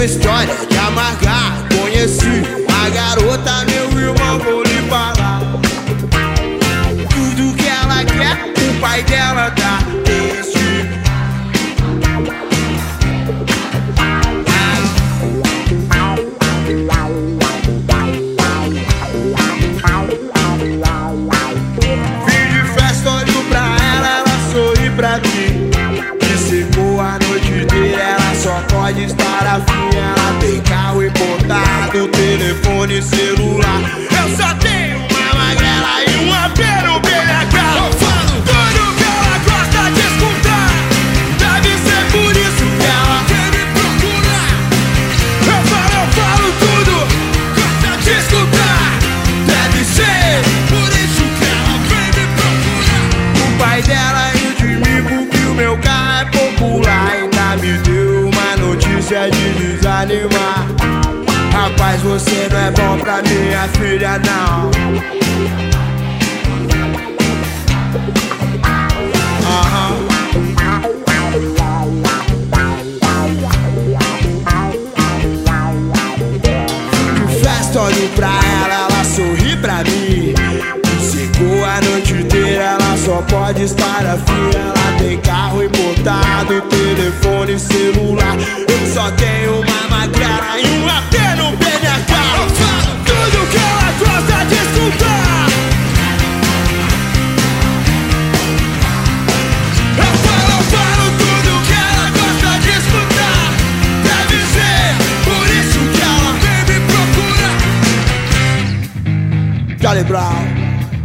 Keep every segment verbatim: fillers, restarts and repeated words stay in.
história de amargar. Conheci a garota, meu irmão, vou lhe falar. Tudo que ela quer, o pai dela dá. Esse fim de festa, olho pra ela, ela sorri pra mim. Me secou a noite inteira, ela só pode estar afim. Ela tem carro importado, telefone celular. Eu só tenho uma magrela e um apelo B H. Eu falo tudo que ela gosta de escutar. Deve ser por isso que ela quer me procurar. Eu falo, eu falo tudo, gosta de escutar. Deve ser por isso que ela vem me procurar. O pai dela riu de mim porque o meu carro é popular. Ainda me deu uma notícia de desanimar. Rapaz, você não é bom pra minha filha, não. Aham. De festa, olho pra ela, ela sorri pra mim. Me secou a noite inteira, ela só pode estar afim. Ela tem carro importado, telefone celular. Eu só tenho uma magrela e um A P no B H. Eu falo tudo que ela gosta de escutar. Eu falo, eu falo tudo que ela gosta de escutar. Deve ser por isso que ela vem me procurar. Charlie Brown.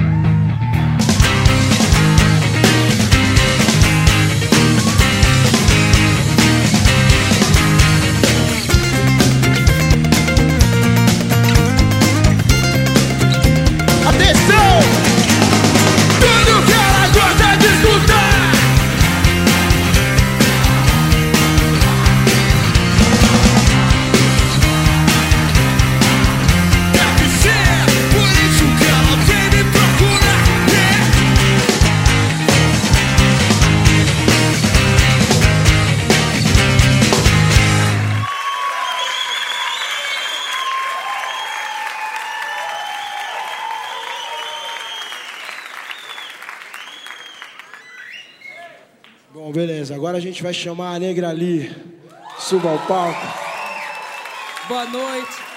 Bom, beleza. Agora a gente vai chamar a Negra Ali. Suba ao palco. Boa noite.